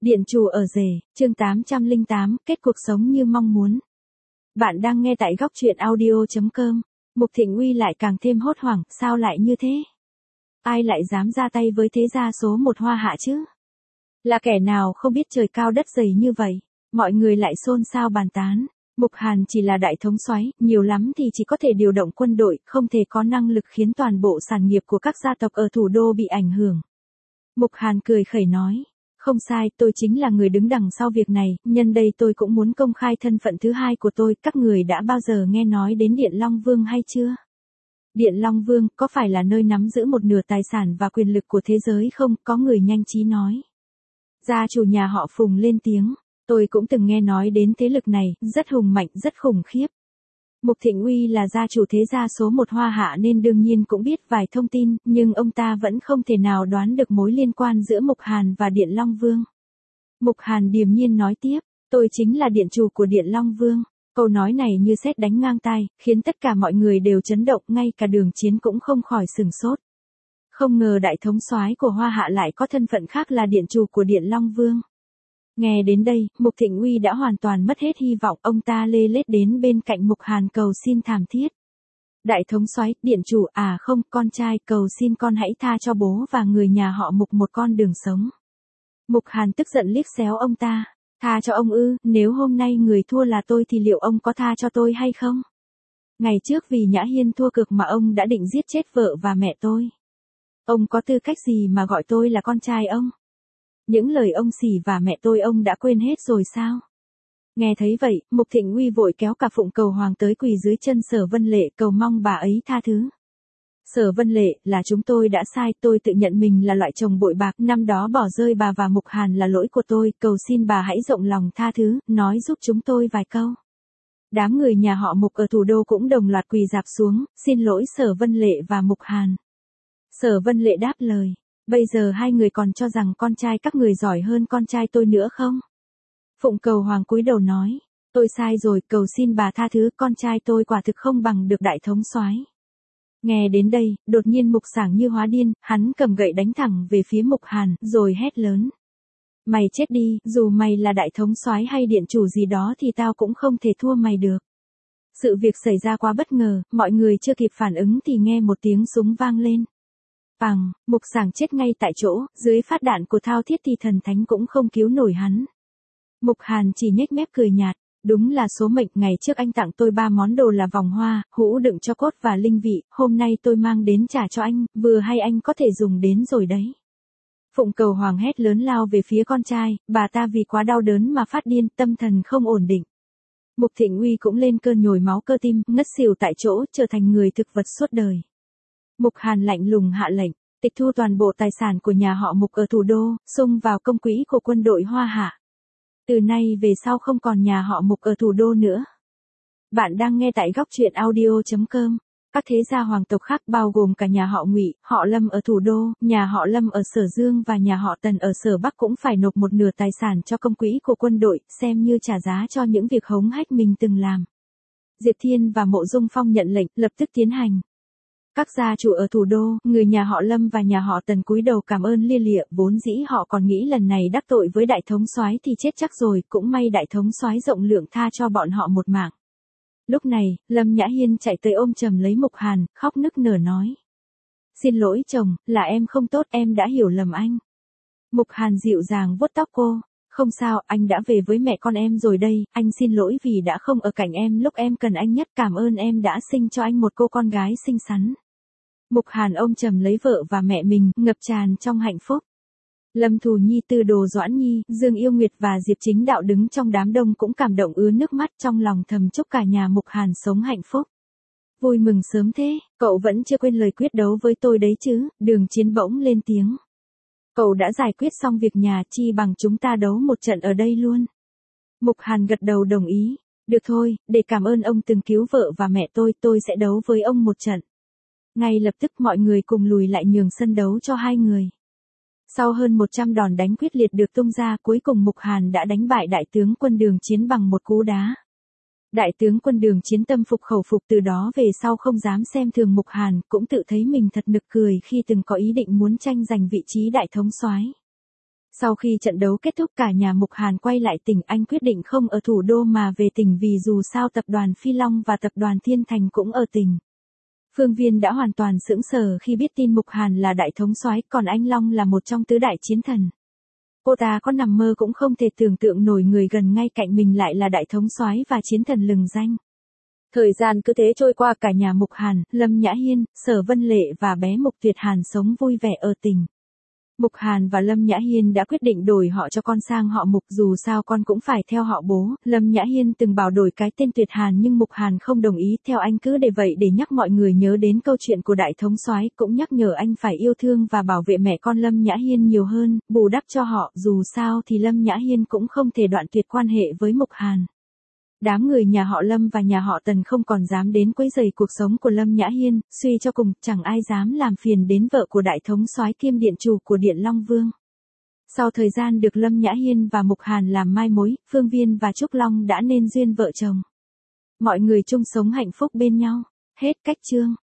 Điện chủ ở rể, chương 808, kết cuộc sống như mong muốn. Bạn đang nghe tại góc truyện audio.com. Mục Thịnh Uy lại càng thêm hốt hoảng, sao lại như thế? Ai lại dám ra tay với thế gia số một Hoa Hạ chứ? Là kẻ nào không biết trời cao đất dày như vậy? Mọi người lại xôn xao bàn tán. Mục Hàn chỉ là đại thống soái, nhiều lắm thì chỉ có thể điều động quân đội, không thể có năng lực khiến toàn bộ sản nghiệp của các gia tộc ở thủ đô bị ảnh hưởng. Mục Hàn cười khẩy nói. Không sai, tôi chính là người đứng đằng sau việc này, nhân đây tôi cũng muốn công khai thân phận thứ hai của tôi, các người đã bao giờ nghe nói đến Điện Long Vương hay chưa? Điện Long Vương, có phải là nơi nắm giữ một nửa tài sản và quyền lực của thế giới không? Có người nhanh trí nói. Gia chủ nhà họ Phùng lên tiếng, tôi cũng từng nghe nói đến thế lực này, rất hùng mạnh, rất khủng khiếp. Mục Thịnh Uy là gia chủ thế gia số một Hoa Hạ nên đương nhiên cũng biết vài thông tin, nhưng ông ta vẫn không thể nào đoán được mối liên quan giữa Mục Hàn và Điện Long Vương. Mục Hàn điềm nhiên nói tiếp, tôi chính là điện chủ của Điện Long Vương. Câu nói này như sét đánh ngang tai, khiến tất cả mọi người đều chấn động, ngay cả Đường Chiến cũng không khỏi sửng sốt. Không ngờ đại thống soái của Hoa Hạ lại có thân phận khác là điện chủ của Điện Long Vương. Nghe đến đây, Mục Thịnh Uy đã hoàn toàn mất hết hy vọng, ông ta lê lết đến bên cạnh Mục Hàn cầu xin thảm thiết. Đại thống soái, điện chủ, à không, con trai, cầu xin con hãy tha cho bố và người nhà họ Mục một con đường sống. Mục Hàn tức giận liếc xéo ông ta, tha cho ông ư, nếu hôm nay người thua là tôi thì liệu ông có tha cho tôi hay không? Ngày trước vì Nhã Hiên thua cược mà ông đã định giết chết vợ và mẹ tôi. Ông có tư cách gì mà gọi tôi là con trai ông? Những lời ông xỉ và mẹ tôi ông đã quên hết rồi sao? Nghe thấy vậy, Mục Thịnh Uy vội kéo cả Phụng Cầu Hoàng tới quỳ dưới chân Sở Vân Lệ cầu mong bà ấy tha thứ. Sở Vân Lệ, là chúng tôi đã sai, tôi tự nhận mình là loại chồng bội bạc, năm đó bỏ rơi bà và Mục Hàn là lỗi của tôi, cầu xin bà hãy rộng lòng tha thứ, nói giúp chúng tôi vài câu. Đám người nhà họ Mục ở thủ đô cũng đồng loạt quỳ rạp xuống, xin lỗi Sở Vân Lệ và Mục Hàn. Sở Vân Lệ đáp lời. Bây giờ hai người còn cho rằng con trai các người giỏi hơn con trai tôi nữa không? Phụng Cầu Hoàng cúi đầu nói, tôi sai rồi, cầu xin bà tha thứ, con trai tôi quả thực không bằng được đại thống soái. Nghe đến đây, đột nhiên Mục Sảng như hóa điên, hắn cầm gậy đánh thẳng về phía Mục Hàn, rồi hét lớn. Mày chết đi, dù mày là đại thống soái hay điện chủ gì đó thì tao cũng không thể thua mày được. Sự việc xảy ra quá bất ngờ, mọi người chưa kịp phản ứng thì nghe một tiếng súng vang lên. Pằng, Mục Sảng chết ngay tại chỗ, dưới phát đạn của Thao Thiết thì thần thánh cũng không cứu nổi hắn. Mục Hàn chỉ nhếch mép cười nhạt, đúng là số mệnh, ngày trước anh tặng tôi 3 món đồ là vòng hoa, hũ đựng cho cốt và linh vị, hôm nay tôi mang đến trả cho anh, vừa hay anh có thể dùng đến rồi đấy. Phụng Cầu Hoàng hét lớn lao về phía con trai, bà ta vì quá đau đớn mà phát điên, tâm thần không ổn định. Mục Thịnh Uy cũng lên cơn nhồi máu cơ tim, ngất xỉu tại chỗ, trở thành người thực vật suốt đời. Mục Hàn lạnh lùng hạ lệnh, tịch thu toàn bộ tài sản của nhà họ Mục ở thủ đô, xung vào công quỹ của quân đội Hoa Hạ. Từ nay về sau không còn nhà họ Mục ở thủ đô nữa. Bạn đang nghe tại góc truyện audio.com. Các thế gia hoàng tộc khác bao gồm cả nhà họ Ngụy, họ Lâm ở thủ đô, nhà họ Lâm ở Sở Dương và nhà họ Tần ở Sở Bắc cũng phải nộp một nửa tài sản cho công quỹ của quân đội, xem như trả giá cho những việc hống hách mình từng làm. Diệp Thiên và Mộ Dung Phong nhận lệnh, lập tức tiến hành. Các gia chủ ở thủ đô, người nhà họ Lâm và nhà họ Tần cúi đầu cảm ơn lia lịa, vốn dĩ họ còn nghĩ lần này đắc tội với đại thống soái thì chết chắc rồi, cũng may đại thống soái rộng lượng tha cho bọn họ một mạng. Lúc này, Lâm Nhã Hiên chạy tới ôm chầm lấy Mục Hàn, khóc nức nở nói. Xin lỗi chồng, là em không tốt, em đã hiểu lầm anh. Mục Hàn dịu dàng vuốt tóc cô. Không sao, anh đã về với mẹ con em rồi đây, anh xin lỗi vì đã không ở cạnh em lúc em cần anh nhất, cảm ơn em đã sinh cho anh một cô con gái xinh xắn. Mục Hàn ôm chầm lấy vợ và mẹ mình, ngập tràn trong hạnh phúc. Lâm Thù Nhi, Tư Đồ Doãn Nhi, Dương Yêu Nguyệt và Diệp Chính Đạo đứng trong đám đông cũng cảm động ứa nước mắt, trong lòng thầm chúc cả nhà Mục Hàn sống hạnh phúc. Vui mừng sớm thế, cậu vẫn chưa quên lời quyết đấu với tôi đấy chứ, Đường Chiến bỗng lên tiếng. Cậu đã giải quyết xong việc nhà, chi bằng chúng ta đấu một trận ở đây luôn. Mục Hàn gật đầu đồng ý. Được thôi, để cảm ơn ông từng cứu vợ và mẹ tôi sẽ đấu với ông một trận. Ngay lập tức mọi người cùng lùi lại nhường sân đấu cho hai người. Sau hơn 100 đòn đánh quyết liệt được tung ra, cuối cùng Mục Hàn đã đánh bại đại tướng quân Đường Chiến bằng một cú đá. Đại tướng quân Đường Chiến tâm phục khẩu phục, từ đó về sau không dám xem thường Mục Hàn, cũng tự thấy mình thật nực cười khi từng có ý định muốn tranh giành vị trí đại thống soái. Sau khi trận đấu kết thúc cả nhà Mục Hàn quay lại tỉnh, anh quyết định không ở thủ đô mà về tỉnh vì dù sao tập đoàn Phi Long và tập đoàn Thiên Thành cũng ở tỉnh. Phương Viên đã hoàn toàn sững sờ khi biết tin Mục Hàn là đại thống soái, còn anh Long là một trong tứ đại chiến thần. Cô ta có nằm mơ cũng không thể tưởng tượng nổi người gần ngay cạnh mình lại là đại thống soái và chiến thần lừng danh. Thời gian cứ thế trôi qua, cả nhà Mục Hàn, Lâm Nhã Hiên, Sở Vân Lệ và bé Mục Tuyệt Hàn sống vui vẻ ở tỉnh. Mục Hàn và Lâm Nhã Hiên đã quyết định đổi họ cho con sang họ Mục, dù sao con cũng phải theo họ bố. Lâm Nhã Hiên từng bảo đổi cái tên Tuyệt Hàn nhưng Mục Hàn không đồng ý, theo anh cứ để vậy để nhắc mọi người nhớ đến câu chuyện của đại thống soái, cũng nhắc nhở anh phải yêu thương và bảo vệ mẹ con Lâm Nhã Hiên nhiều hơn, bù đắp cho họ, dù sao thì Lâm Nhã Hiên cũng không thể đoạn tuyệt quan hệ với Mục Hàn. Đám người nhà họ Lâm và nhà họ Tần không còn dám đến quấy rầy cuộc sống của Lâm Nhã Hiên, suy cho cùng, chẳng ai dám làm phiền đến vợ của đại thống soái kiêm điện chủ của Điện Long Vương. Sau thời gian được Lâm Nhã Hiên và Mục Hàn làm mai mối, Phương Viên và Trúc Long đã nên duyên vợ chồng. Mọi người chung sống hạnh phúc bên nhau. Hết cách chương.